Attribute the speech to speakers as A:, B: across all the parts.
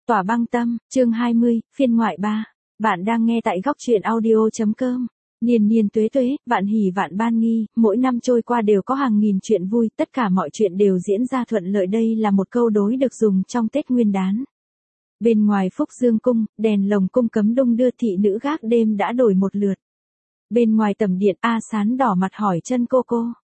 A: Tỏa băng tâm, chương 20, phiên ngoại 3. Bạn đang nghe tại góc truyện audio.com. Niên niên tuế tuế, vạn hỷ vạn ban nghi, mỗi năm trôi qua đều có hàng nghìn chuyện vui, tất cả mọi chuyện đều diễn ra thuận lợi. Đây là một câu đối được dùng trong Tết Nguyên đán. Bên ngoài Phúc Dương cung, đèn lồng cung cấm đung đưa, thị nữ gác đêm đã đổi một lượt. Bên ngoài tầm điện, A Sán đỏ mặt hỏi chân cô.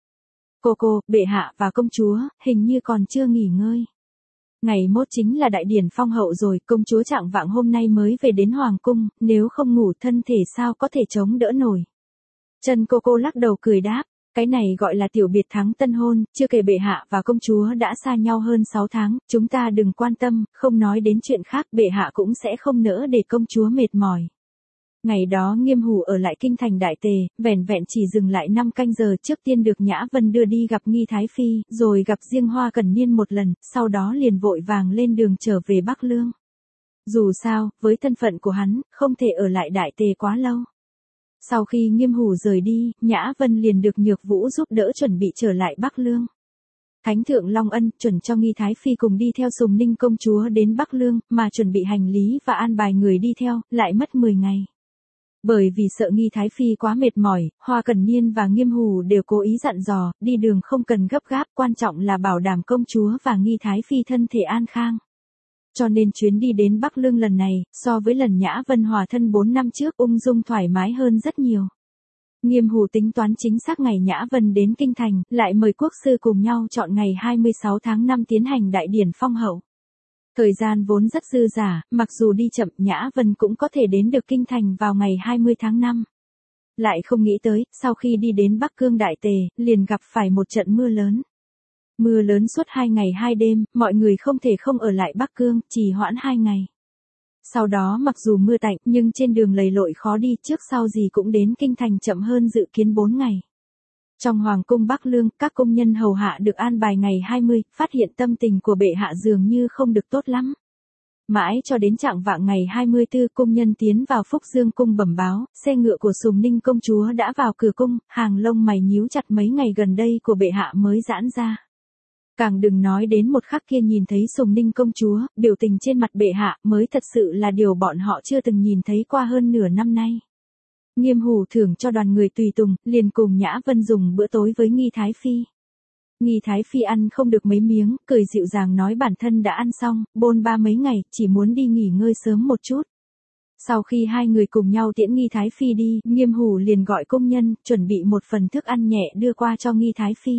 A: Cô, bệ hạ và công chúa, hình như còn chưa nghỉ ngơi. Ngày mốt chính là đại điển phong hậu rồi, công chúa trạng vạng hôm nay mới về đến hoàng cung, nếu không ngủ thân thể sao có thể chống đỡ nổi. Chân cô lắc đầu cười đáp, cái này gọi là tiểu biệt thắng tân hôn, chưa kể bệ hạ và công chúa đã xa nhau hơn 6 tháng, chúng ta đừng quan tâm, không nói đến chuyện khác, bệ hạ cũng sẽ không nỡ để công chúa mệt mỏi. Ngày đó Nghiêm Hủ ở lại kinh thành Đại Tề, vẻn vẹn chỉ dừng lại 5 canh giờ, trước tiên được Nhã Vân đưa đi gặp Nghi Thái Phi, rồi gặp riêng Hoa Cẩn Niên một lần, sau đó liền vội vàng lên đường trở về Bắc Lương. Dù sao, với thân phận của hắn, không thể ở lại Đại Tề quá lâu. Sau khi Nghiêm Hủ rời đi, Nhã Vân liền được Nhược Vũ giúp đỡ chuẩn bị trở lại Bắc Lương. Thánh thượng Long Ân chuẩn cho Nghi Thái Phi cùng đi theo Sùng Ninh công chúa đến Bắc Lương, mà chuẩn bị hành lý và an bài người đi theo, lại mất 10 ngày. Bởi vì sợ Nghi Thái Phi quá mệt mỏi, Hoa Cẩn Niên và Nghiêm Hủ đều cố ý dặn dò, đi đường không cần gấp gáp, quan trọng là bảo đảm công chúa và Nghi Thái Phi thân thể an khang. Cho nên chuyến đi đến Bắc Lương lần này, so với lần Nhã Vân hòa thân 4 năm trước ung dung thoải mái hơn rất nhiều. Nghiêm Hủ tính toán chính xác ngày Nhã Vân đến kinh thành, lại mời quốc sư cùng nhau chọn ngày 26 tháng 5 tiến hành đại điển phong hậu. Thời gian vốn rất dư dả, mặc dù đi chậm Nhã Vân cũng có thể đến được kinh thành vào ngày 20 tháng 5. Lại không nghĩ tới, sau khi đi đến Bắc Cương Đại Tề, liền gặp phải một trận mưa lớn. Mưa lớn suốt 2 ngày 2 đêm, mọi người không thể không ở lại Bắc Cương, trì hoãn 2 ngày. Sau đó mặc dù mưa tạnh, nhưng trên đường lầy lội khó đi, trước sau gì cũng đến kinh thành chậm hơn dự kiến 4 ngày. Trong hoàng cung Bắc Lương, các công nhân hầu hạ được an bài ngày 20, phát hiện tâm tình của bệ hạ dường như không được tốt lắm. Mãi cho đến trạng vạng ngày 24, công nhân tiến vào Phúc Dương cung bẩm báo, xe ngựa của Sùng Ninh công chúa đã vào cửa cung, hàng lông mày nhíu chặt, mấy ngày gần đây của bệ hạ mới giãn ra. Càng đừng nói đến một khắc kia nhìn thấy Sùng Ninh công chúa, biểu tình trên mặt bệ hạ mới thật sự là điều bọn họ chưa từng nhìn thấy qua hơn nửa năm nay. Nghiêm Hủ thưởng cho đoàn người tùy tùng, liền cùng Nhã Vân dùng bữa tối với Nghi Thái Phi. Nghi Thái Phi ăn không được mấy miếng, cười dịu dàng nói bản thân đã ăn xong, bôn ba mấy ngày, chỉ muốn đi nghỉ ngơi sớm một chút. Sau khi hai người cùng nhau tiễn Nghi Thái Phi đi, Nghiêm Hủ liền gọi công nhân, chuẩn bị một phần thức ăn nhẹ đưa qua cho Nghi Thái Phi.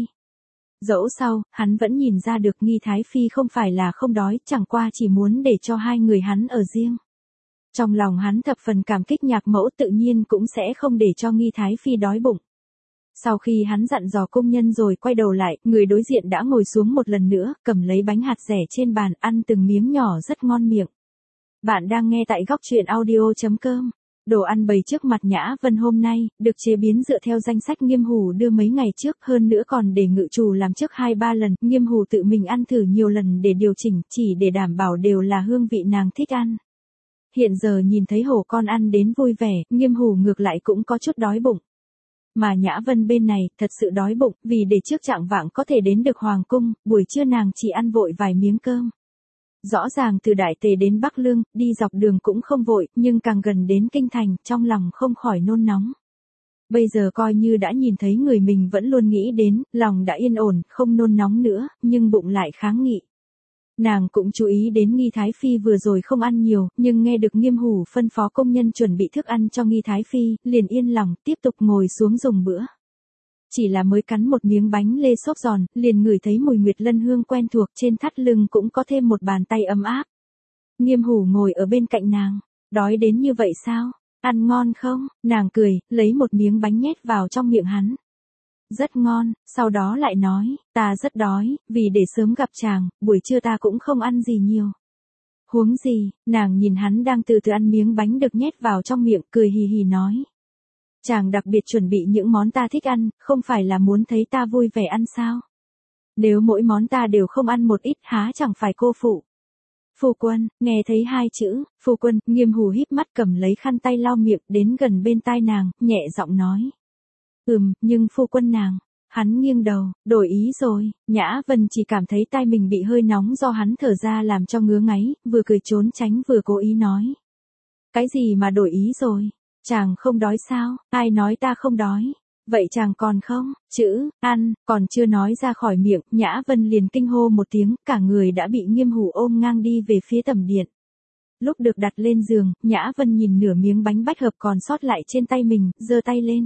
A: Dẫu sao, hắn vẫn nhìn ra được Nghi Thái Phi không phải là không đói, chẳng qua chỉ muốn để cho hai người hắn ở riêng. Trong lòng hắn thập phần cảm kích nhạc mẫu, tự nhiên cũng sẽ không để cho Nghi Thái Phi đói bụng. Sau khi hắn dặn dò công nhân rồi quay đầu lại, người đối diện đã ngồi xuống một lần nữa, cầm lấy bánh hạt dẻ trên bàn, ăn từng miếng nhỏ rất ngon miệng. Bạn đang nghe tại góc truyện audio.com. Đồ ăn bày trước mặt Nhã Vân hôm nay, được chế biến dựa theo danh sách Nghiêm Hủ đưa mấy ngày trước, hơn nữa còn để ngự trù làm trước 2-3 lần, Nghiêm Hủ tự mình ăn thử nhiều lần để điều chỉnh, chỉ để đảm bảo đều là hương vị nàng thích ăn. Hiện giờ nhìn thấy hổ con ăn đến vui vẻ, Nghiêm Hủ ngược lại cũng có chút đói bụng. Mà Nhã Vân bên này, thật sự đói bụng, vì để trước trạng vạng có thể đến được hoàng cung, buổi trưa nàng chỉ ăn vội vài miếng cơm. Rõ ràng từ Đại Tề đến Bắc Lương, đi dọc đường cũng không vội, nhưng càng gần đến kinh thành, trong lòng không khỏi nôn nóng. Bây giờ coi như đã nhìn thấy người mình vẫn luôn nghĩ đến, lòng đã yên ổn, không nôn nóng nữa, nhưng bụng lại kháng nghị. Nàng cũng chú ý đến Nghi Thái Phi vừa rồi không ăn nhiều, nhưng nghe được Nghiêm Hủ phân phó công nhân chuẩn bị thức ăn cho Nghi Thái Phi, liền yên lòng, tiếp tục ngồi xuống dùng bữa. Chỉ là mới cắn một miếng bánh lê xốp giòn, liền ngửi thấy mùi nguyệt lân hương quen thuộc, trên thắt lưng cũng có thêm một bàn tay ấm áp. Nghiêm Hủ ngồi ở bên cạnh nàng, đói đến như vậy sao, ăn ngon không, nàng cười, lấy một miếng bánh nhét vào trong miệng hắn. Rất ngon, sau đó lại nói, ta rất đói, vì để sớm gặp chàng, buổi trưa ta cũng không ăn gì nhiều. Huống gì, nàng nhìn hắn đang từ từ ăn miếng bánh được nhét vào trong miệng, cười hì hì nói. Chàng đặc biệt chuẩn bị những món ta thích ăn, không phải là muốn thấy ta vui vẻ ăn sao? Nếu mỗi món ta đều không ăn một ít há chẳng phải cô phụ. Phu quân, nghe thấy hai chữ, phu quân, Nghiêm Hủ híp mắt cầm lấy khăn tay lau miệng đến gần bên tai nàng, nhẹ giọng nói. Nhưng phu quân nàng, Hắn nghiêng đầu, đổi ý rồi, Nhã Vân chỉ cảm thấy tai mình bị hơi nóng do hắn thở ra làm cho ngứa ngáy, vừa cười trốn tránh vừa cố ý nói. Cái gì mà đổi ý rồi? Chàng không đói sao? Ai nói ta không đói? Vậy chàng còn không? Chữ, ăn, còn chưa nói ra khỏi miệng, Nhã Vân liền kinh hô một tiếng, cả người đã bị Nghiêm Hủ ôm ngang đi về phía tầm điện. Lúc được đặt lên giường, Nhã Vân nhìn nửa miếng bánh bách hợp còn sót lại trên tay mình, giơ tay lên.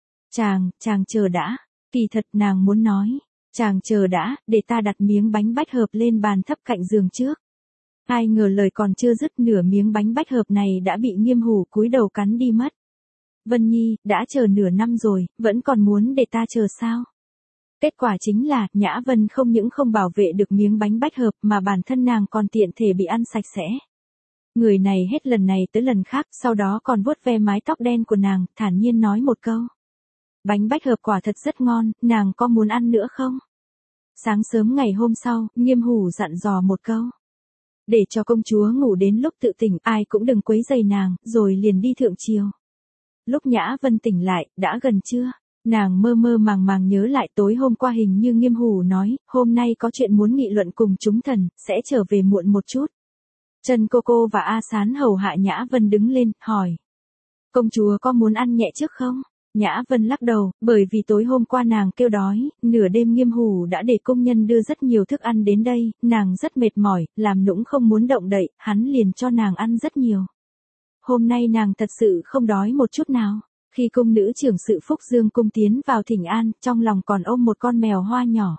A: Chàng chờ đã. Kỳ thật nàng muốn nói. Chàng chờ đã, để ta đặt miếng bánh bách hợp lên bàn thấp cạnh giường trước. Ai ngờ lời còn chưa dứt, nửa miếng bánh bách hợp này đã bị Nghiêm Hủ cúi đầu cắn đi mất. Vân Nhi, đã chờ nửa năm rồi, vẫn còn muốn để ta chờ sao? Kết quả chính là, Nhã Vân không những không bảo vệ được miếng bánh bách hợp mà bản thân nàng còn tiện thể bị ăn sạch sẽ. Người này hết lần này tới lần khác, sau đó còn vuốt ve mái tóc đen của nàng, thản nhiên nói một câu. Bánh bách hợp quả thật rất ngon, nàng có muốn ăn nữa không? Sáng sớm ngày hôm sau, Nghiêm Hủ dặn dò một câu. Để cho công chúa ngủ đến lúc tự tỉnh, ai cũng đừng quấy rầy nàng, rồi liền đi thượng triều. Lúc Nhã Vân tỉnh lại, đã gần trưa. Nàng mơ mơ màng màng nhớ lại tối hôm qua hình như Nghiêm Hủ nói, hôm nay có chuyện muốn nghị luận cùng chúng thần, sẽ trở về muộn một chút. Trần Cô và A Sán hầu hạ Nhã Vân đứng lên, hỏi. Công chúa có muốn ăn nhẹ trước không? Nhã Vân lắc đầu, bởi vì tối hôm qua nàng kêu đói, nửa đêm Nghiêm Hủ đã để công nhân đưa rất nhiều thức ăn đến đây, nàng rất mệt mỏi, làm nũng không muốn động đậy, hắn liền cho nàng ăn rất nhiều. Hôm nay nàng thật sự không đói một chút nào. Khi cung nữ trưởng sự Phúc Dương cung tiến vào thỉnh an, trong lòng còn ôm một con mèo hoa nhỏ.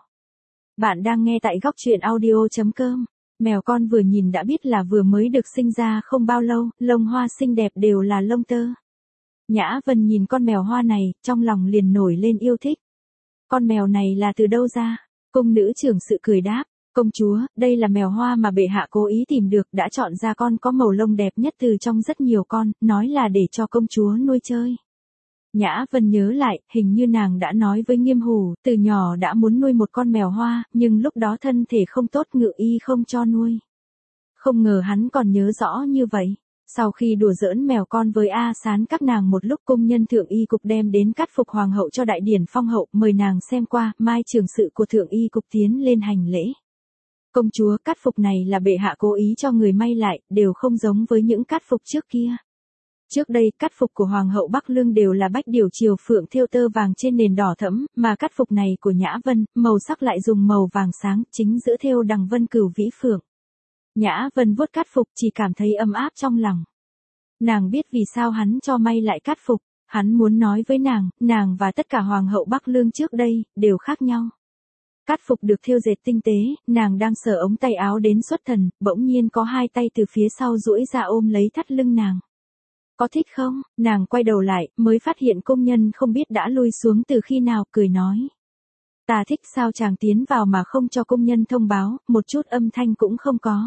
A: Bạn đang nghe tại góc truyện audio.com. Mèo con vừa nhìn đã biết là vừa mới được sinh ra không bao lâu, lông hoa xinh đẹp đều là lông tơ. Nhã Vân nhìn con mèo hoa này, trong lòng liền nổi lên yêu thích. Con mèo này là từ đâu ra? Cung nữ trưởng sự cười đáp. Công chúa, đây là mèo hoa mà bệ hạ cố ý tìm được, đã chọn ra con có màu lông đẹp nhất từ trong rất nhiều con, nói là để cho công chúa nuôi chơi. Nhã Vân nhớ lại, hình như nàng đã nói với Nghiêm Hủ, từ nhỏ đã muốn nuôi một con mèo hoa, nhưng lúc đó thân thể không tốt, ngự y không cho nuôi. Không ngờ hắn còn nhớ rõ như vậy. Sau khi đùa giỡn mèo con với A Sán các nàng một lúc, cung nhân thượng y cục đem đến cắt phục hoàng hậu cho đại điển phong hậu, mời nàng xem qua, mai trưởng sự của thượng y cục tiến lên hành lễ. Công chúa, cắt phục này là bệ hạ cố ý cho người may lại, đều không giống với những cắt phục trước kia. Trước đây, cắt phục của Hoàng hậu Bắc Lương đều là bách điều triều phượng thêu tơ vàng trên nền đỏ thẫm, mà cắt phục này của Nhã Vân, màu sắc lại dùng màu vàng sáng, chính giữa thêu đằng vân cửu vĩ phượng. Nhã Vân vuốt cắt phục chỉ cảm thấy ấm áp trong lòng. Nàng biết vì sao hắn cho may lại cắt phục, hắn muốn nói với nàng và tất cả Hoàng hậu Bắc Lương trước đây, đều khác nhau. Cắt phục được thêu dệt tinh tế, nàng đang sờ ống tay áo đến xuất thần, bỗng nhiên có hai tay từ phía sau duỗi ra ôm lấy thắt lưng nàng. Có thích không? Nàng quay đầu lại, mới phát hiện công nhân không biết đã lui xuống từ khi nào, cười nói. Ta thích. Sao chàng tiến vào mà không cho công nhân thông báo, một chút âm thanh cũng không có.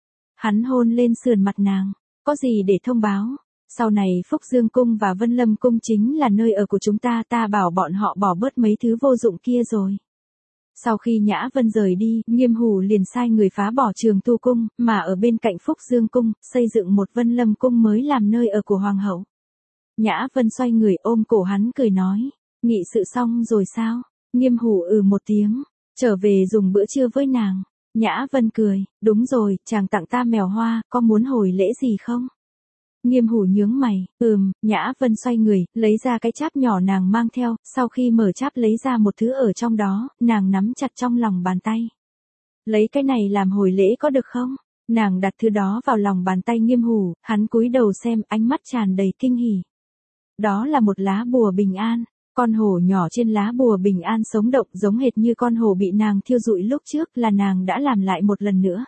A: Hắn hôn lên sườn mặt nàng. Có gì để thông báo? Sau này Phúc Dương cung và Vân Lâm cung chính là nơi ở của chúng ta, ta bảo bọn họ bỏ bớt mấy thứ vô dụng kia rồi. Sau khi Nhã Vân rời đi, Nghiêm Hủ liền sai người phá bỏ Trường Tu cung, mà ở bên cạnh Phúc Dương cung, xây dựng một Vân Lâm cung mới làm nơi ở của Hoàng hậu. Nhã Vân xoay người ôm cổ hắn cười nói, nghị sự xong rồi sao? Nghiêm Hủ một tiếng, trở về dùng bữa trưa với nàng. Nhã Vân cười, đúng rồi, chàng tặng ta mèo hoa, có muốn hồi lễ gì không? Nghiêm Hủ nhướng mày, Nhã Vân xoay người, lấy ra cái cháp nhỏ nàng mang theo, sau khi mở cháp lấy ra một thứ ở trong đó, nàng nắm chặt trong lòng bàn tay. Lấy cái này làm hồi lễ có được không? Nàng đặt thứ đó vào lòng bàn tay Nghiêm Hủ, hắn cúi đầu xem, ánh mắt tràn đầy kinh hỉ. Đó là một lá bùa bình an, con hổ nhỏ trên lá bùa bình an sống động giống hệt như con hổ bị nàng thiêu rụi lúc trước, là nàng đã làm lại một lần nữa.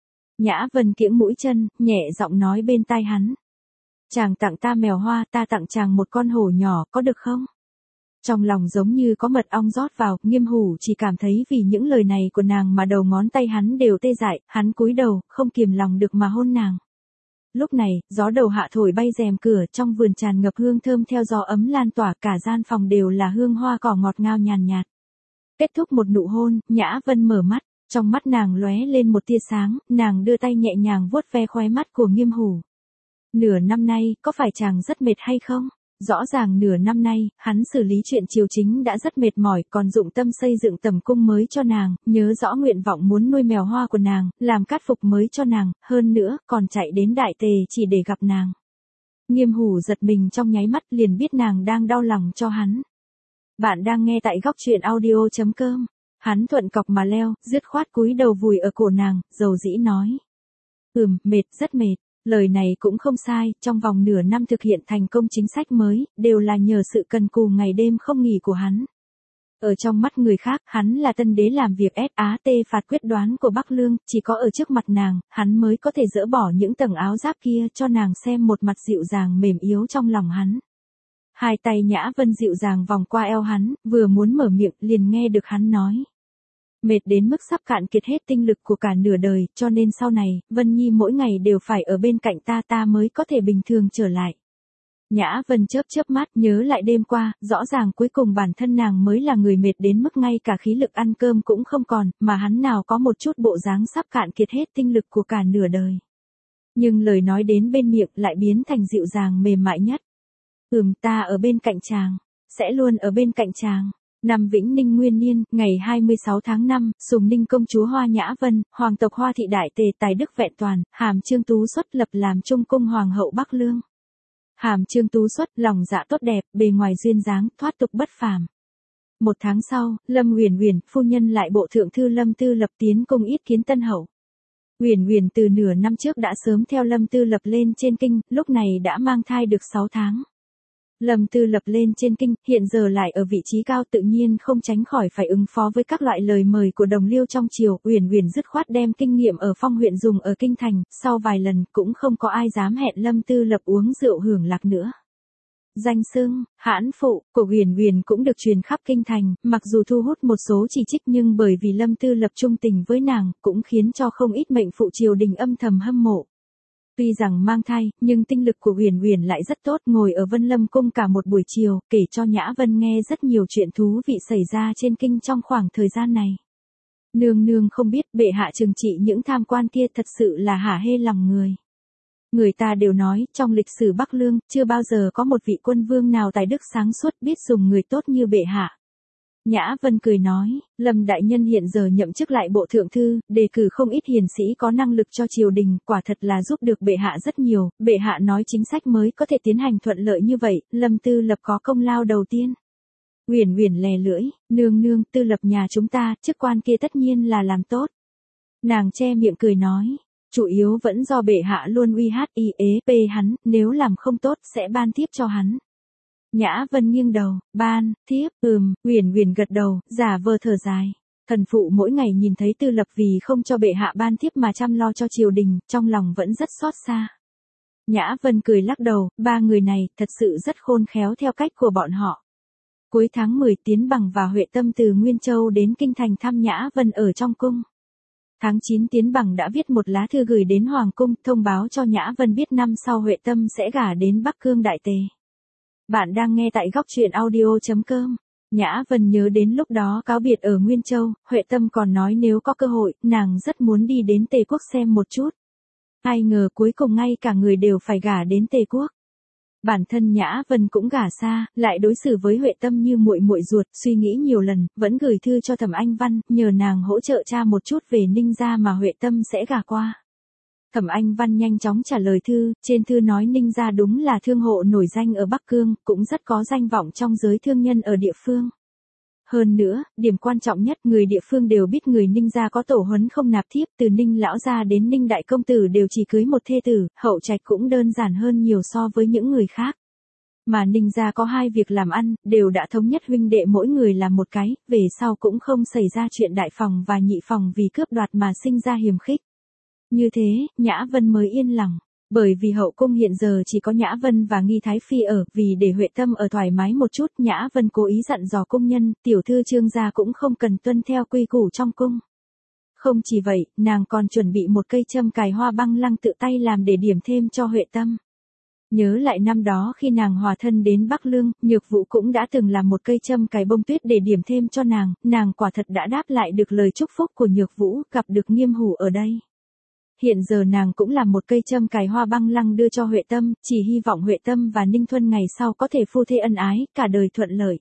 A: Nhã Vân kiễng mũi chân, nhẹ giọng nói bên tai hắn. Chàng tặng ta mèo hoa, ta tặng chàng một con hổ nhỏ, có được không? Trong lòng giống như có mật ong rót vào, Nghiêm Hủ chỉ cảm thấy vì những lời này của nàng mà đầu ngón tay hắn đều tê dại, hắn cúi đầu, không kiềm lòng được mà hôn nàng. Lúc này, gió đầu hạ thổi bay rèm cửa, trong vườn tràn ngập hương thơm theo gió ấm lan tỏa, cả gian phòng đều là hương hoa cỏ ngọt ngào nhàn nhạt. Kết thúc một nụ hôn, Nhã Vân mở mắt, trong mắt nàng lóe lên một tia sáng, nàng đưa tay nhẹ nhàng vuốt ve khóe mắt của Nghiêm Hủ. Nửa năm nay, có phải chàng rất mệt hay không? Rõ ràng nửa năm nay, hắn xử lý chuyện triều chính đã rất mệt mỏi, còn dụng tâm xây dựng tẩm cung mới cho nàng, nhớ rõ nguyện vọng muốn nuôi mèo hoa của nàng, làm cát phục mới cho nàng, hơn nữa, còn chạy đến Đại Tề chỉ để gặp nàng. Nghiêm Hủ giật mình trong nháy mắt liền biết nàng đang đau lòng cho hắn. Bạn đang nghe tại góc truyện audio.com. Hắn thuận cọc mà leo, dứt khoát cúi đầu vùi ở cổ nàng, dầu dĩ nói. Mệt, rất mệt. Lời này cũng không sai, trong vòng nửa năm thực hiện thành công chính sách mới, đều là nhờ sự cần cù ngày đêm không nghỉ của hắn. Ở trong mắt người khác, hắn là tân đế làm việc SAT phạt quyết đoán của Bắc Lương, chỉ có ở trước mặt nàng, hắn mới có thể dỡ bỏ những tầng áo giáp kia cho nàng xem một mặt dịu dàng mềm yếu trong lòng hắn. Hai tay Nhã Vân dịu dàng vòng qua eo hắn, vừa muốn mở miệng liền nghe được hắn nói. Mệt đến mức sắp cạn kiệt hết tinh lực của cả nửa đời, cho nên sau này, Vân Nhi mỗi ngày đều phải ở bên cạnh ta mới có thể bình thường trở lại. Nhã Vân chớp mắt nhớ lại đêm qua, rõ ràng cuối cùng bản thân nàng mới là người mệt đến mức ngay cả khí lực ăn cơm cũng không còn, mà hắn nào có một chút bộ dáng sắp cạn kiệt hết tinh lực của cả nửa đời. Nhưng lời nói đến bên miệng lại biến thành dịu dàng mềm mại nhất. Ta ở bên cạnh chàng, sẽ luôn ở bên cạnh chàng. Năm Vĩnh Ninh Nguyên Niên, ngày 26 tháng 5, Sùng Ninh công chúa Hoa Nhã Vân, hoàng tộc Hoa thị đại tề tài đức vẹn toàn, Hàm Trương Tú Xuất lập làm trung cung hoàng hậu Bắc Lương. Hàm Trương Tú Xuất lòng dạ tốt đẹp, bề ngoài duyên dáng, thoát tục bất phàm. Một tháng sau, Lâm Uyển Uyển, phu nhân lại bộ thượng thư Lâm Tư Lập tiến cung yết kiến tân hậu. Uyển Uyển từ nửa năm trước đã sớm theo Lâm Tư Lập lên trên kinh, lúc này đã mang thai được 6 tháng. Lâm Tư Lập lên trên kinh, hiện giờ lại ở vị trí cao tự nhiên không tránh khỏi phải ứng phó với các loại lời mời của đồng liêu trong triều. Uyển Uyển dứt khoát đem kinh nghiệm ở Phong huyện dùng ở kinh thành, sau vài lần cũng không có ai dám hẹn Lâm Tư Lập uống rượu hưởng lạc nữa. Danh xưng hãn phụ của Uyển Uyển cũng được truyền khắp kinh thành, mặc dù thu hút một số chỉ trích nhưng bởi vì Lâm Tư Lập trung tình với nàng, cũng khiến cho không ít mệnh phụ triều đình âm thầm hâm mộ. Tuy rằng mang thai, nhưng tinh lực của Uyển Uyển lại rất tốt, ngồi ở Vân Lâm cung cả một buổi chiều, kể cho Nhã Vân nghe rất nhiều chuyện thú vị xảy ra trên kinh trong khoảng thời gian này. Nương nương không biết bệ hạ trừng trị những tham quan kia thật sự là hả hê lòng người. Người ta đều nói, trong lịch sử Bắc Lương, chưa bao giờ có một vị quân vương nào tài đức sáng suốt biết dùng người tốt như bệ hạ. Nhã Vân cười nói, Lâm đại nhân hiện giờ nhậm chức lại bộ thượng thư, đề cử không ít hiền sĩ có năng lực cho triều đình, quả thật là giúp được bệ hạ rất nhiều, bệ hạ nói chính sách mới có thể tiến hành thuận lợi như vậy, Lâm Tư Lập có công lao đầu tiên. Uyển Uyển lè lưỡi, nương, Tư Lập nhà chúng ta, chức quan kia tất nhiên là làm tốt. Nàng che miệng cười nói, chủ yếu vẫn do bệ hạ luôn uy hắn, nếu làm không tốt sẽ ban tiếp cho hắn. Nhã Vân nghiêng đầu, ban, thiếp, Uyển Uyển gật đầu, giả vờ thở dài. Thần phụ mỗi ngày nhìn thấy Tư Lập vì không cho bệ hạ ban thiếp mà chăm lo cho triều đình, trong lòng vẫn rất xót xa. Nhã Vân cười lắc đầu, ba người này thật sự rất khôn khéo theo cách của bọn họ. Cuối tháng 10 Tiến Bằng và Huệ Tâm từ Nguyên Châu đến Kinh Thành thăm Nhã Vân ở trong cung. Tháng 9 Tiến Bằng đã viết một lá thư gửi đến Hoàng cung, thông báo cho Nhã Vân biết năm sau Huệ Tâm sẽ gả đến Bắc Cương Đại Tề. Bạn đang nghe tại góc truyện audio.com. Nhã Vân nhớ đến lúc đó cáo biệt ở Nguyên Châu, Huệ Tâm còn nói nếu có cơ hội, nàng rất muốn đi đến Tề quốc xem một chút. Ai ngờ cuối cùng ngay cả người đều phải gả đến Tề quốc. Bản thân Nhã Vân cũng gả xa, lại đối xử với Huệ Tâm như muội muội ruột, suy nghĩ nhiều lần, vẫn gửi thư cho Thẩm Anh Văn, nhờ nàng hỗ trợ tra một chút về Ninh gia mà Huệ Tâm sẽ gả qua. Thẩm Anh Văn nhanh chóng trả lời thư, trên thư nói Ninh gia đúng là thương hộ nổi danh ở Bắc Cương, cũng rất có danh vọng trong giới thương nhân ở địa phương. Hơn nữa, điểm quan trọng nhất, người địa phương đều biết người Ninh gia có tổ huấn không nạp thiếp, từ Ninh lão gia đến Ninh đại công tử đều chỉ cưới một thê tử, hậu trạch cũng đơn giản hơn nhiều so với những người khác. Mà Ninh gia có hai việc làm ăn, đều đã thống nhất huynh đệ mỗi người làm một cái, về sau cũng không xảy ra chuyện đại phòng và nhị phòng vì cướp đoạt mà sinh ra hiềm khích. Như thế, Nhã Vân mới yên lòng. Bởi vì hậu cung hiện giờ chỉ có Nhã Vân và Nghi Thái Phi ở, vì để Huệ Tâm ở thoải mái một chút, Nhã Vân cố ý dặn dò cung nhân, tiểu thư Trương gia cũng không cần tuân theo quy củ trong cung. Không chỉ vậy, nàng còn chuẩn bị một cây châm cài hoa băng lăng tự tay làm để điểm thêm cho Huệ Tâm. Nhớ lại năm đó khi nàng hòa thân đến Bắc Lương, Nhược Vũ cũng đã từng làm một cây châm cài bông tuyết để điểm thêm cho nàng quả thật đã đáp lại được lời chúc phúc của Nhược Vũ, gặp được Nghiêm Hủ ở đây. Hiện giờ nàng cũng làm một cây châm cài hoa băng lăng đưa cho Huệ Tâm, chỉ hy vọng Huệ Tâm và Ninh Thuân ngày sau có thể phu thê ân ái, cả đời thuận lợi.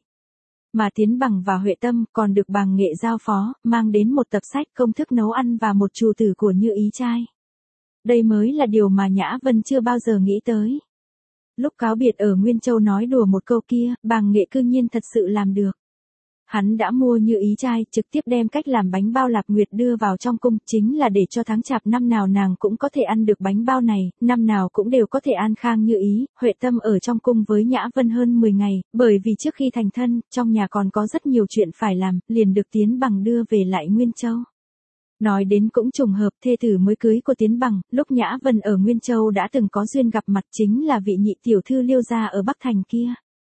A: Mà Tiến Bằng và Huệ Tâm còn được Bàng Nghệ giao phó, mang đến một tập sách công thức nấu ăn và một trù tử của Như Ý trai. Đây mới là điều mà Nhã Vân chưa bao giờ nghĩ tới. Lúc cáo biệt ở Nguyên Châu nói đùa một câu kia, Bàng Nghệ cư nhiên thật sự làm được. Hắn đã mua Như Ý trai, trực tiếp đem cách làm bánh bao Lạp Nguyệt đưa vào trong cung, chính là để cho tháng chạp năm nào nàng cũng có thể ăn được bánh bao này, năm nào cũng đều có thể an khang như ý. Huệ Tâm ở trong cung với Nhã Vân hơn 10 ngày, bởi vì trước khi thành thân, trong nhà còn có rất nhiều chuyện phải làm, liền được Tiến Bằng đưa về lại Nguyên Châu. Nói đến cũng trùng hợp, thê tử mới cưới của Tiến Bằng, lúc Nhã Vân ở Nguyên Châu đã từng có duyên gặp mặt, chính là vị nhị tiểu thư Liêu gia ở Bắc Thành kia.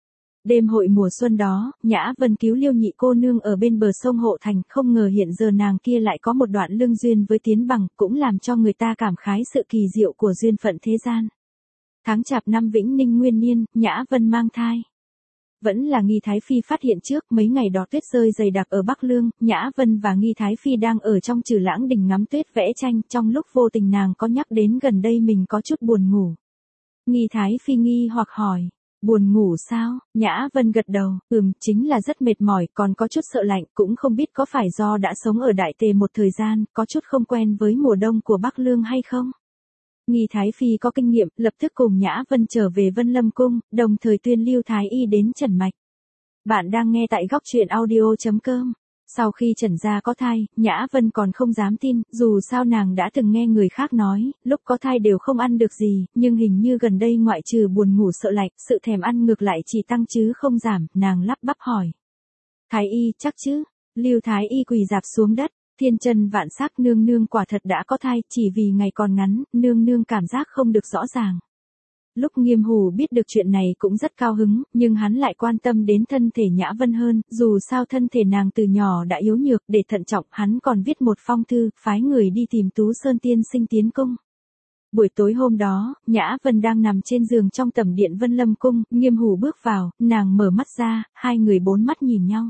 A: Đêm hội mùa xuân đó, Nhã Vân cứu Liêu nhị cô nương ở bên bờ sông Hộ Thành, không ngờ hiện giờ nàng kia lại có một đoạn lương duyên với Tiến Bằng, cũng làm cho người ta cảm khái sự kỳ diệu của duyên phận thế gian. Tháng chạp năm Vĩnh Ninh Nguyên Niên, Nhã Vân mang thai. Vẫn là Nghi Thái Phi phát hiện trước, mấy ngày đó tuyết rơi dày đặc ở Bắc Lương, Nhã Vân và Nghi Thái Phi đang ở trong Trừ Lãng Đình ngắm tuyết vẽ tranh, trong lúc vô tình nàng có nhắc đến gần đây mình có chút buồn ngủ. Nghi Thái Phi nghi hoặc hỏi, buồn ngủ sao? Nhã Vân gật đầu, chính là rất mệt mỏi, còn có chút sợ lạnh, cũng không biết có phải do đã sống ở Đại Tề một thời gian, có chút không quen với mùa đông của Bắc Lương hay không? Nghi Thái Phi có kinh nghiệm, lập tức cùng Nhã Vân trở về Vân Lâm Cung, đồng thời tuyên Lưu Thái Y đến Trần Mạch. Bạn đang nghe tại góc truyện audio.com. Sau khi Trần gia có thai, Nhã Vân còn không dám tin, dù sao nàng đã từng nghe người khác nói, lúc có thai đều không ăn được gì, nhưng hình như gần đây ngoại trừ buồn ngủ sợ lạnh, sự thèm ăn ngược lại chỉ tăng chứ không giảm, nàng lắp bắp hỏi. Thái Y, chắc chứ? Lưu Thái Y quỳ rạp xuống đất, thiên chân vạn sắc, nương nương quả thật đã có thai, chỉ vì ngày còn ngắn, nương nương cảm giác không được rõ ràng. Lúc Nghiêm Hù biết được chuyện này cũng rất cao hứng, nhưng hắn lại quan tâm đến thân thể Nhã Vân hơn, dù sao thân thể nàng từ nhỏ đã yếu nhược, để thận trọng, hắn còn viết một phong thư, phái người đi tìm Tú Sơn tiên sinh tiến cung. Buổi tối hôm đó, Nhã Vân đang nằm trên giường trong tẩm điện Vân Lâm Cung, Nghiêm Hù bước vào, nàng mở mắt ra, hai người bốn mắt nhìn nhau.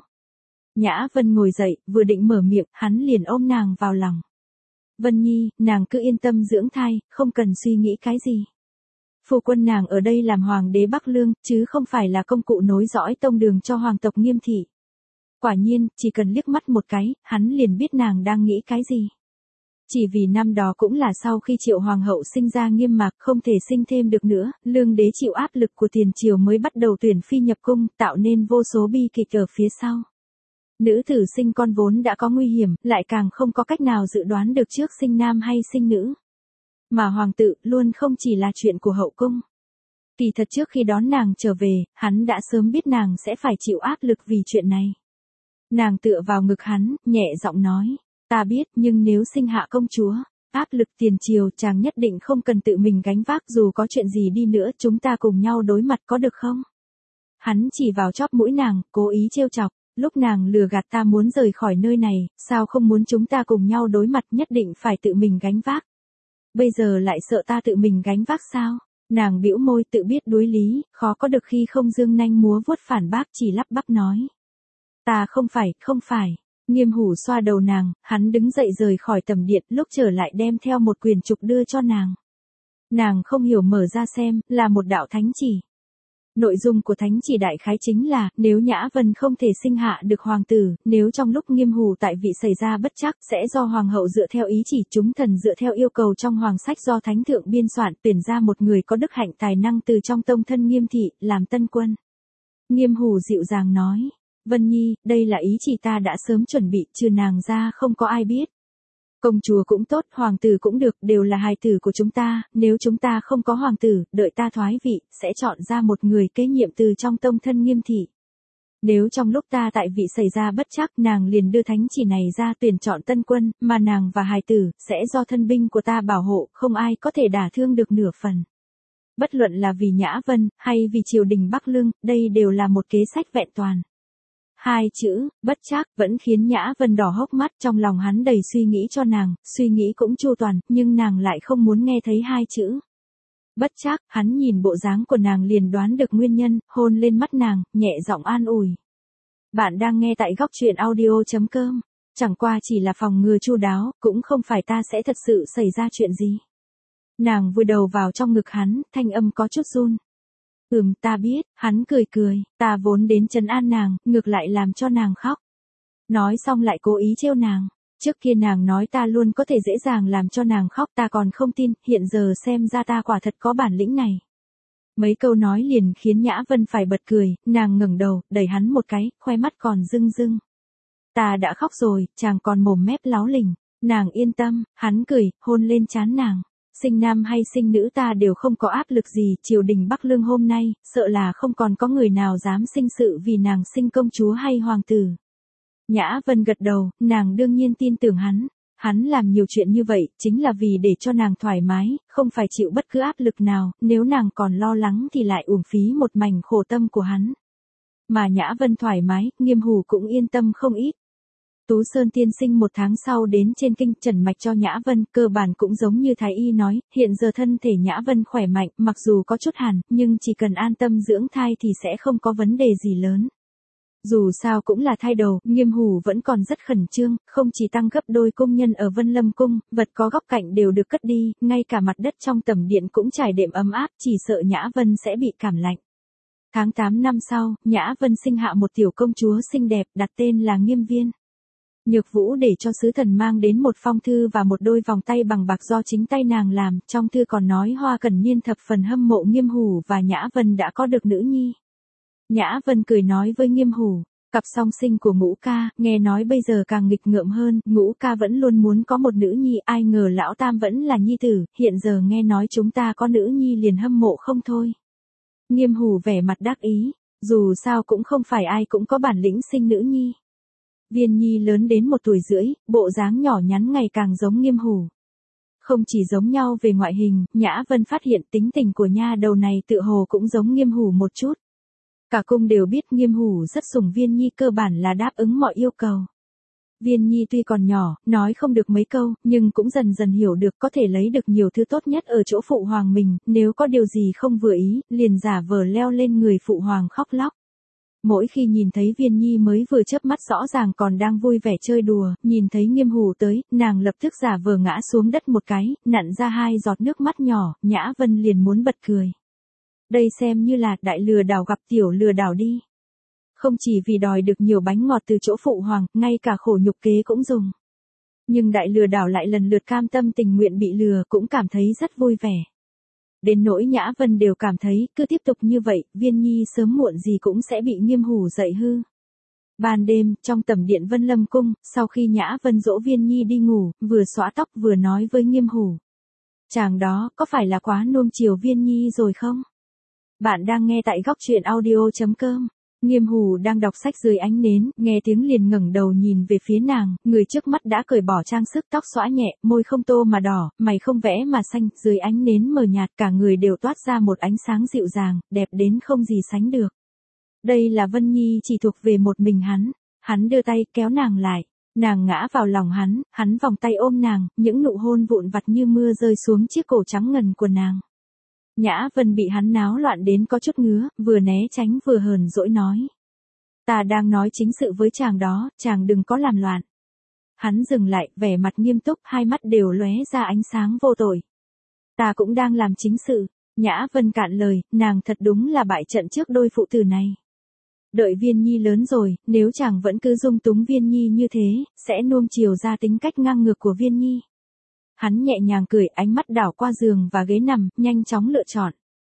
A: Nhã Vân ngồi dậy, vừa định mở miệng, hắn liền ôm nàng vào lòng. Vân Nhi, nàng cứ yên tâm dưỡng thai, không cần suy nghĩ cái gì. Phu quân nàng ở đây làm hoàng đế Bắc Lương, chứ không phải là công cụ nối dõi tông đường cho hoàng tộc Nghiêm thị. Quả nhiên, chỉ cần liếc mắt một cái, hắn liền biết nàng đang nghĩ cái gì. Chỉ vì năm đó cũng là sau khi Triệu hoàng hậu sinh ra Nghiêm Mạc không thể sinh thêm được nữa, Lương đế chịu áp lực của tiền triều mới bắt đầu tuyển phi nhập cung, tạo nên vô số bi kịch ở phía sau. Nữ tử sinh con vốn đã có nguy hiểm, lại càng không có cách nào dự đoán được trước sinh nam hay sinh nữ. Mà hoàng tự luôn không chỉ là chuyện của hậu cung. Kỳ thật trước khi đón nàng trở về, hắn đã sớm biết nàng sẽ phải chịu áp lực vì chuyện này. Nàng tựa vào ngực hắn, nhẹ giọng nói, ta biết, nhưng nếu sinh hạ công chúa, áp lực tiền triều chàng nhất định không cần tự mình gánh vác, dù có chuyện gì đi nữa chúng ta cùng nhau đối mặt có được không? Hắn chỉ vào chóp mũi nàng, cố ý trêu chọc, lúc nàng lừa gạt ta muốn rời khỏi nơi này, sao không muốn chúng ta cùng nhau đối mặt, nhất định phải tự mình gánh vác. Bây giờ lại sợ ta tự mình gánh vác sao? Nàng bĩu môi, tự biết đối lý, khó có được khi không dương nanh múa vuốt phản bác, chỉ lắp bắp nói. Ta không phải. Nghiêm Hù xoa đầu nàng, hắn đứng dậy rời khỏi tầm điện, lúc trở lại đem theo một quyển trục đưa cho nàng. Nàng không hiểu, mở ra xem, là một đạo thánh chỉ. Nội dung của thánh chỉ đại khái chính là, nếu Nhã Vân không thể sinh hạ được hoàng tử, nếu trong lúc Nghiêm Hù tại vị xảy ra bất trắc, sẽ do hoàng hậu dựa theo ý chỉ, chúng thần dựa theo yêu cầu trong hoàng sách do thánh thượng biên soạn, tuyển ra một người có đức hạnh tài năng từ trong tông thân Nghiêm thị, làm tân quân. Nghiêm Hù dịu dàng nói, Vân Nhi, đây là ý chỉ ta đã sớm chuẩn bị, trừ nàng ra không có ai biết. Công chúa cũng tốt, hoàng tử cũng được, đều là hài tử của chúng ta, nếu chúng ta không có hoàng tử, đợi ta thoái vị, sẽ chọn ra một người kế nhiệm từ trong tông thân Nghiêm thị. Nếu trong lúc ta tại vị xảy ra bất trắc, nàng liền đưa thánh chỉ này ra tuyển chọn tân quân, mà nàng và hài tử, sẽ do thân binh của ta bảo hộ, không ai có thể đả thương được nửa phần. Bất luận là vì Nhã Vân, hay vì triều đình Bắc Lương, đây đều là một kế sách vẹn toàn. Hai chữ, bất trắc, vẫn khiến Nhã Vân đỏ hốc mắt, trong lòng hắn đầy suy nghĩ cho nàng, suy nghĩ cũng chu toàn, nhưng nàng lại không muốn nghe thấy hai chữ. Bất trắc, hắn nhìn bộ dáng của nàng liền đoán được nguyên nhân, hôn lên mắt nàng, nhẹ giọng an ủi. Bạn đang nghe tại góc truyện audio.com. Chẳng qua chỉ là phòng ngừa chu đáo, cũng không phải ta sẽ thật sự xảy ra chuyện gì. Nàng vùi đầu vào trong ngực hắn, thanh âm có chút run. Ta biết, hắn cười cười, ta vốn đến trấn an nàng, ngược lại làm cho nàng khóc. Nói xong lại cố ý trêu nàng. Trước kia nàng nói ta luôn có thể dễ dàng làm cho nàng khóc, ta còn không tin, hiện giờ xem ra ta quả thật có bản lĩnh này. Mấy câu nói liền khiến Nhã Vân phải bật cười, nàng ngẩng đầu, đẩy hắn một cái, khoe mắt còn rưng rưng. Ta đã khóc rồi, chàng còn mồm mép láo lỉnh. Nàng yên tâm, hắn cười, hôn lên trán nàng. Sinh nam hay sinh nữ ta đều không có áp lực gì, triều đình Bắc Lương hôm nay, sợ là không còn có người nào dám sinh sự vì nàng sinh công chúa hay hoàng tử. Nhã Vân gật đầu, nàng đương nhiên tin tưởng hắn. Hắn làm nhiều chuyện như vậy, chính là vì để cho nàng thoải mái, không phải chịu bất cứ áp lực nào, nếu nàng còn lo lắng thì lại uổng phí một mảnh khổ tâm của hắn. Mà Nhã Vân thoải mái, Nghiêm Hù cũng yên tâm không ít. Tú Sơn tiên sinh một tháng sau đến trên kinh trần mạch cho Nhã Vân, cơ bản cũng giống như Thái Y nói, hiện giờ thân thể Nhã Vân khỏe mạnh, mặc dù có chút hàn, nhưng chỉ cần an tâm dưỡng thai thì sẽ không có vấn đề gì lớn. Dù sao cũng là thai đầu, Nghiêm Hù vẫn còn rất khẩn trương, không chỉ tăng gấp đôi công nhân ở Vân Lâm Cung, vật có góc cạnh đều được cất đi, ngay cả mặt đất trong tẩm điện cũng trải đệm ấm áp, chỉ sợ Nhã Vân sẽ bị cảm lạnh. Tháng 8 năm sau, Nhã Vân sinh hạ một tiểu công chúa xinh đẹp, đặt tên là Nghiêm Viên. Nhược Vũ để cho sứ thần mang đến một phong thư và một đôi vòng tay bằng bạc do chính tay nàng làm, trong thư còn nói Hoa Cẩn Niên thập phần hâm mộ Nghiêm Hù và Nhã Vân đã có được nữ nhi. Nhã Vân cười nói với Nghiêm Hù, cặp song sinh của Ngũ ca, nghe nói bây giờ càng nghịch ngợm hơn, Ngũ ca vẫn luôn muốn có một nữ nhi, ai ngờ lão tam vẫn là nhi tử, hiện giờ nghe nói chúng ta có nữ nhi liền hâm mộ không thôi. Nghiêm Hù vẻ mặt đắc ý, dù sao cũng không phải ai cũng có bản lĩnh sinh nữ nhi. Viên Nhi lớn đến 1 tuổi rưỡi, bộ dáng nhỏ nhắn ngày càng giống Nghiêm Hù. Không chỉ giống nhau về ngoại hình, Nhã Vân phát hiện tính tình của nha đầu này tựa hồ cũng giống Nghiêm Hù một chút. Cả cung đều biết Nghiêm Hù rất sủng Viên Nhi, cơ bản là đáp ứng mọi yêu cầu. Viên Nhi tuy còn nhỏ, nói không được mấy câu, nhưng cũng dần dần hiểu được có thể lấy được nhiều thứ tốt nhất ở chỗ phụ hoàng mình, nếu có điều gì không vừa ý, liền giả vờ leo lên người phụ hoàng khóc lóc. Mỗi khi nhìn thấy Viên Nhi mới vừa chớp mắt rõ ràng còn đang vui vẻ chơi đùa, nhìn thấy Nghiêm Hù tới, nàng lập tức giả vờ ngã xuống đất một cái, nặn ra 2 giọt nước mắt nhỏ, Nhã Vân liền muốn bật cười. Đây xem như là đại lừa đảo gặp tiểu lừa đảo đi. Không chỉ vì đòi được nhiều bánh ngọt từ chỗ phụ hoàng, ngay cả khổ nhục kế cũng dùng. Nhưng đại lừa đảo lại lần lượt cam tâm tình nguyện bị lừa, cũng cảm thấy rất vui vẻ. Đến nỗi Nhã Vân đều cảm thấy, cứ tiếp tục như vậy, Viên Nhi sớm muộn gì cũng sẽ bị Nghiêm Hù dạy hư. Ban đêm, trong tẩm điện Vân Lâm Cung, sau khi Nhã Vân dỗ Viên Nhi đi ngủ, vừa xõa tóc vừa nói với Nghiêm Hù. Chàng đó, có phải là quá nuông chiều Viên Nhi rồi không? Bạn đang nghe tại góc truyện audio.com. Nghiêm Hù đang đọc sách dưới ánh nến, nghe tiếng liền ngẩng đầu nhìn về phía nàng, người trước mắt đã cởi bỏ trang sức, tóc xõa nhẹ, môi không tô mà đỏ, mày không vẽ mà xanh, dưới ánh nến mờ nhạt, cả người đều toát ra một ánh sáng dịu dàng, đẹp đến không gì sánh được. Đây là Vân Nhi chỉ thuộc về một mình hắn đưa tay kéo nàng lại, nàng ngã vào lòng hắn vòng tay ôm nàng, những nụ hôn vụn vặt như mưa rơi xuống chiếc cổ trắng ngần của nàng. Nhã Vân bị hắn náo loạn đến có chút ngứa, vừa né tránh vừa hờn dỗi nói. Ta đang nói chính sự với chàng đó, chàng đừng có làm loạn. Hắn dừng lại, vẻ mặt nghiêm túc, 2 mắt đều lóe ra ánh sáng vô tội. Ta cũng đang làm chính sự. Nhã Vân cạn lời, nàng thật đúng là bại trận trước đôi phụ tử này. Đợi Viên Nhi lớn rồi, nếu chàng vẫn cứ dung túng Viên Nhi như thế, sẽ nuông chiều ra tính cách ngang ngược của Viên Nhi. Hắn nhẹ nhàng cười, ánh mắt đảo qua giường và ghế nằm, nhanh chóng lựa chọn.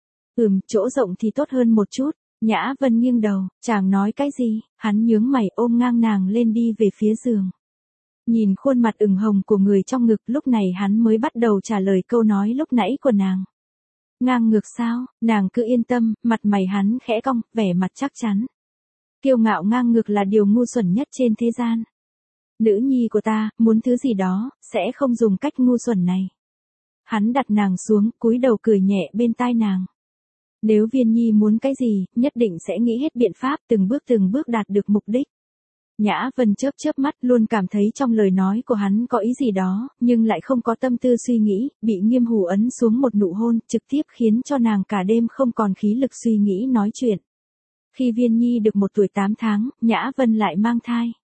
A: Chỗ rộng thì tốt hơn một chút. Nhã Vân nghiêng đầu, chàng nói cái gì? Hắn nhướng mày ôm ngang nàng lên đi về phía giường. Nhìn khuôn mặt ửng hồng của người trong ngực, lúc này hắn mới bắt đầu trả lời câu nói lúc nãy của nàng. Ngang ngược sao? Nàng cứ yên tâm, mặt mày hắn khẽ cong, vẻ mặt chắc chắn. Kiêu ngạo ngang ngược là điều ngu xuẩn nhất trên thế gian. Nữ nhi của ta, muốn thứ gì đó, sẽ không dùng cách ngu xuẩn này. Hắn đặt nàng xuống, cúi đầu cười nhẹ bên tai nàng. Nếu Viên Nhi muốn cái gì, nhất định sẽ nghĩ hết biện pháp, từng bước đạt được mục đích. Nhã Vân chớp mắt, luôn cảm thấy trong lời nói của hắn có ý gì đó, nhưng lại không có tâm tư suy nghĩ, bị Nghiêm Hù ấn xuống một nụ hôn, trực tiếp khiến cho nàng cả đêm không còn khí lực suy nghĩ nói chuyện. Khi Viên Nhi được 1 tuổi 8 tháng, Nhã Vân lại mang thai.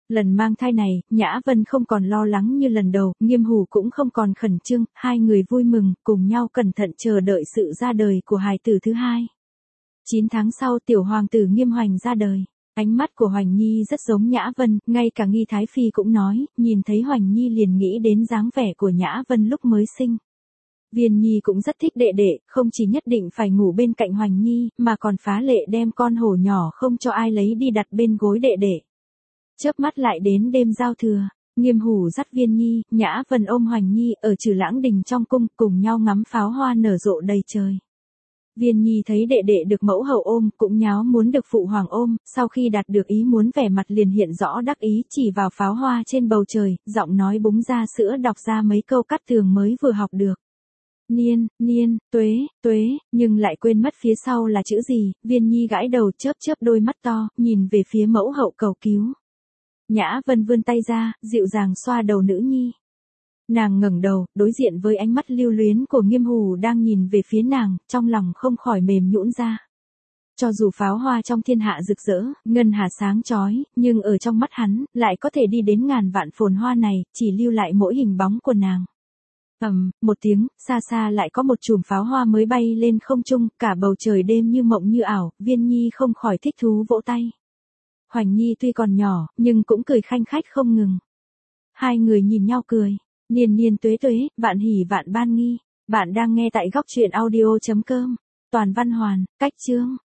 A: Lần mang thai này, Nhã Vân không còn lo lắng như lần đầu, Nghiêm Hủ cũng không còn khẩn trương, hai người vui mừng, cùng nhau cẩn thận chờ đợi sự ra đời của hài tử thứ hai. 9 tháng sau tiểu hoàng tử Nghiêm Hoành ra đời. Ánh mắt của Hoành Nhi rất giống Nhã Vân, ngay cả Nghi Thái Phi cũng nói, nhìn thấy Hoành Nhi liền nghĩ đến dáng vẻ của Nhã Vân lúc mới sinh. Viên Nhi cũng rất thích đệ đệ, không chỉ nhất định phải ngủ bên cạnh Hoành Nhi, mà còn phá lệ đem con hổ nhỏ không cho ai lấy đi đặt bên gối đệ đệ. Chớp mắt lại đến đêm giao thừa, Nghiêm Hủ dắt Viên Nhi, Nhã Vân ôm Hoành Nhi ở Trừ Lãng Đình trong cung, cùng nhau ngắm pháo hoa nở rộ đầy trời. Viên Nhi thấy đệ đệ được mẫu hậu ôm, cũng nháo muốn được phụ hoàng ôm, sau khi đạt được ý muốn vẻ mặt liền hiện rõ đắc ý chỉ vào pháo hoa trên bầu trời, giọng nói búng ra sữa đọc ra mấy câu cắt tường mới vừa học được. Niên, niên, tuế, tuế, nhưng lại quên mất phía sau là chữ gì, Viên Nhi gãi đầu chớp chớp đôi mắt to, nhìn về phía mẫu hậu cầu cứu. Nhã Vân vươn tay ra, dịu dàng xoa đầu nữ nhi. Nàng ngẩng đầu, đối diện với ánh mắt lưu luyến của Nghiêm Hủ đang nhìn về phía nàng, trong lòng không khỏi mềm nhũn ra. Cho dù pháo hoa trong thiên hạ rực rỡ, ngân hà sáng chói, nhưng ở trong mắt hắn, lại có thể đi đến ngàn vạn phồn hoa này, chỉ lưu lại mỗi hình bóng của nàng. Một tiếng, xa xa lại có một chùm pháo hoa mới bay lên không trung, cả bầu trời đêm như mộng như ảo, Viên Nhi không khỏi thích thú vỗ tay. Hoành Nhi tuy còn nhỏ, nhưng cũng cười khanh khách không ngừng. Hai người nhìn nhau cười. Niên niên tuế tuế, vạn hỉ vạn ban nghi. Bạn đang nghe tại góc truyện audio.com. Toàn văn hoàn, cách chương.